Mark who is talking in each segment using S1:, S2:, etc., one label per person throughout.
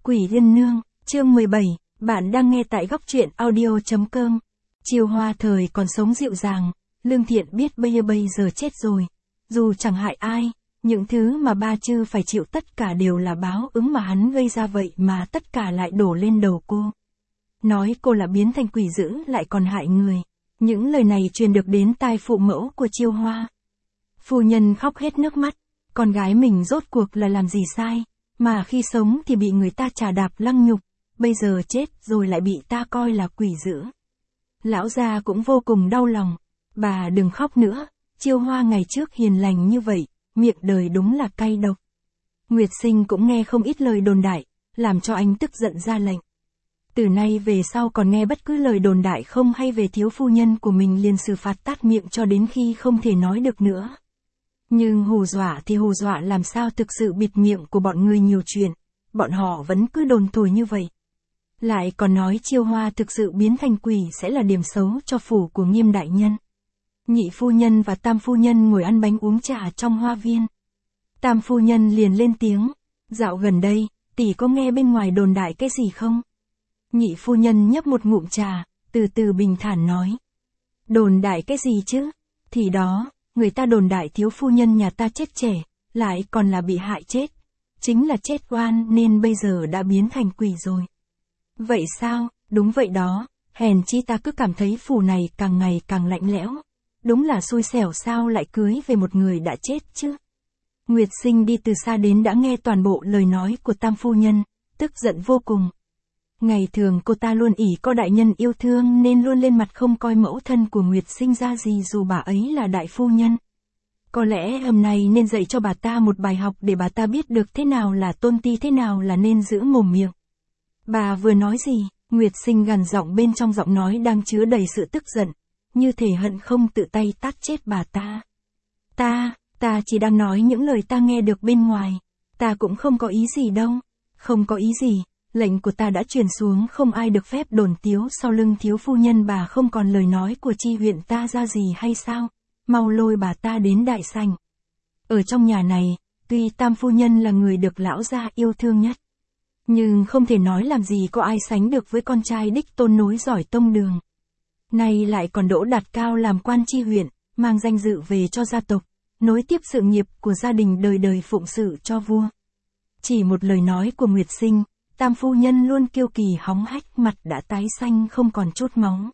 S1: Quỷ Liên Nương, chương 17, bạn đang nghe tại góc truyện audio.com. Chiêu Hoa thời còn sống dịu dàng, lương thiện biết bây giờ chết rồi. Dù chẳng hại ai, những thứ mà ba chư phải chịu tất cả đều là báo ứng mà hắn gây ra, vậy mà tất cả lại đổ lên đầu cô. Nói cô là biến thành quỷ dữ lại còn hại người. Những lời này truyền được đến tai phụ mẫu của Chiêu Hoa. Phu nhân khóc hết nước mắt, con gái mình rốt cuộc là làm gì sai, mà khi sống thì bị người ta chà đạp lăng nhục, bây giờ chết rồi lại bị ta coi là quỷ dữ. Lão gia cũng vô cùng đau lòng. Bà đừng khóc nữa, Chiêu Hoa ngày trước hiền lành như vậy, miệng đời đúng là cay độc. Nguyệt Sinh cũng nghe không ít lời đồn đại, làm cho anh tức giận ra lệnh. Từ nay về sau còn nghe bất cứ lời đồn đại không hay về thiếu phu nhân của mình liền xử phạt tát miệng cho đến khi không thể nói được nữa. Nhưng hù dọa thì hù dọa, làm sao thực sự bịt miệng của bọn người nhiều chuyện, bọn họ vẫn cứ đồn thổi như vậy. Lại còn nói Chiêu Hoa thực sự biến thành quỷ sẽ là điểm xấu cho phủ của Nghiêm đại nhân. Nhị phu nhân và tam phu nhân ngồi ăn bánh uống trà trong hoa viên. Tam phu nhân liền lên tiếng, dạo gần đây, tỷ có nghe bên ngoài đồn đại cái gì không? Nhị phu nhân nhấp một ngụm trà, từ từ bình thản nói. Đồn đại cái gì chứ? Thì đó, người ta đồn đại thiếu phu nhân nhà ta chết trẻ, lại còn là bị hại chết. Chính là chết oan nên bây giờ đã biến thành quỷ rồi. Vậy sao? Đúng vậy đó, hèn chi ta cứ cảm thấy phủ này càng ngày càng lạnh lẽo. Đúng là xui xẻo, sao lại cưới về một người đã chết chứ? Nguyệt Sinh đi từ xa đến đã nghe toàn bộ lời nói của tam phu nhân, tức giận vô cùng. Ngày thường cô ta luôn ỷ có đại nhân yêu thương nên luôn lên mặt không coi mẫu thân của Nguyệt Sinh ra gì dù bà ấy là đại phu nhân. Có lẽ hôm nay nên dạy cho bà ta một bài học để bà ta biết được thế nào là tôn ti, thế nào là nên giữ mồm miệng. Bà vừa nói gì? Nguyệt Sinh gằn giọng, bên trong giọng nói đang chứa đầy sự tức giận, như thể hận không tự tay tát chết bà ta. Ta chỉ đang nói những lời ta nghe được bên ngoài. Ta cũng không có ý gì đâu. Không có ý gì. Lệnh của ta đã truyền xuống, không ai được phép đồn tiếu sau lưng thiếu phu nhân. Bà không còn lời nói của chi huyện ta ra gì hay sao? Mau lôi bà ta đến đại sảnh. Ở trong nhà này, tuy tam phu nhân là người được lão gia yêu thương nhất, nhưng không thể nói làm gì có ai sánh được với con trai đích tôn nối giỏi tông đường. Nay lại còn đỗ đạt cao làm quan chi huyện, mang danh dự về cho gia tộc, nối tiếp sự nghiệp của gia đình đời đời phụng sự cho vua. Chỉ một lời nói của Nguyệt Sinh, tam phu nhân luôn kiêu kỳ hóng hách, mặt đã tái xanh không còn chút máu.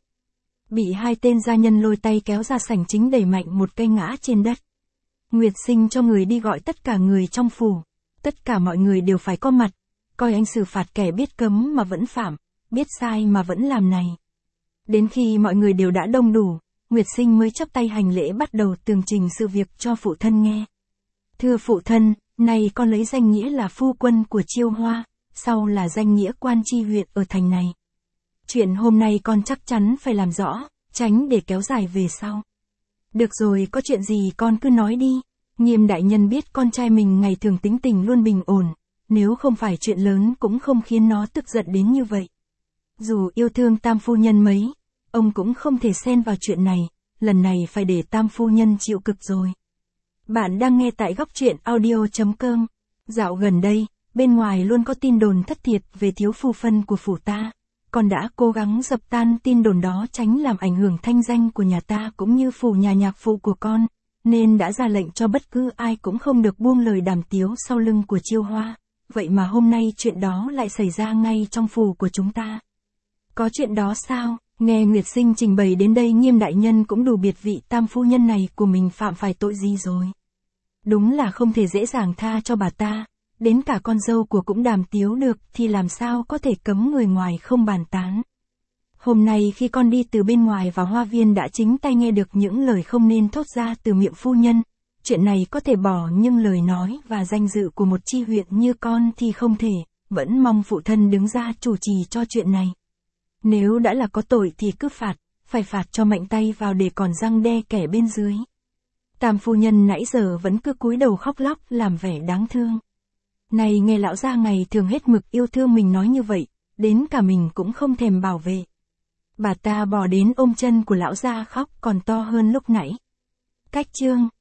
S1: Bị hai tên gia nhân lôi tay kéo ra sảnh chính, đẩy mạnh một cây ngã trên đất. Nguyệt Sinh cho người đi gọi tất cả người trong phủ. Tất cả mọi người đều phải có mặt, coi anh xử phạt kẻ biết cấm mà vẫn phạm, biết sai mà vẫn làm này. Đến khi mọi người đều đã đông đủ, Nguyệt Sinh mới chắp tay hành lễ, bắt đầu tường trình sự việc cho phụ thân nghe. Thưa phụ thân, nay con lấy danh nghĩa là phu quân của Chiêu Hoa, sau là danh nghĩa quan chi huyện ở thành này. Chuyện hôm nay con chắc chắn phải làm rõ, tránh để kéo dài về sau. Được rồi, có chuyện gì con cứ nói đi. Nghiêm đại nhân biết con trai mình ngày thường tính tình luôn bình ổn, nếu không phải chuyện lớn cũng không khiến nó tức giận đến như vậy. Dù yêu thương tam phu nhân mấy, ông cũng không thể xen vào chuyện này, lần này phải để tam phu nhân chịu cực rồi. Bạn đang nghe tại góc truyện audio.com. Dạo gần đây, bên ngoài luôn có tin đồn thất thiệt về thiếu phu phân của phủ ta. Con đã cố gắng dập tan tin đồn đó, tránh làm ảnh hưởng thanh danh của nhà ta cũng như phủ nhà nhạc phụ của con, nên đã ra lệnh cho bất cứ ai cũng không được buông lời đàm tiếu sau lưng của Chiêu Hoa. Vậy mà hôm nay chuyện đó lại xảy ra ngay trong phủ của chúng ta. Có chuyện đó sao? Nghe Nguyệt Sinh trình bày đến đây, Nghiêm đại nhân cũng đủ biết vị tam phu nhân này của mình phạm phải tội gì rồi. Đúng là không thể dễ dàng tha cho bà ta, đến cả con dâu của cũng đàm tiếu được thì làm sao có thể cấm người ngoài không bàn tán. Hôm nay khi con đi từ bên ngoài vào hoa viên đã chính tay nghe được những lời không nên thốt ra từ miệng phu nhân. Chuyện này có thể bỏ, nhưng lời nói và danh dự của một chi huyện như con thì không thể, vẫn mong phụ thân đứng ra chủ trì cho chuyện này. Nếu đã là có tội thì cứ phạt, phải phạt cho mạnh tay vào để còn răng đe kẻ bên dưới. Tam phu nhân nãy giờ vẫn cứ cúi đầu khóc lóc làm vẻ đáng thương. Này nghe lão gia ngày thường hết mực yêu thương mình nói như vậy, đến cả mình cũng không thèm bảo vệ. Bà ta bò đến ôm chân của lão gia khóc còn to hơn lúc nãy. Cách chương.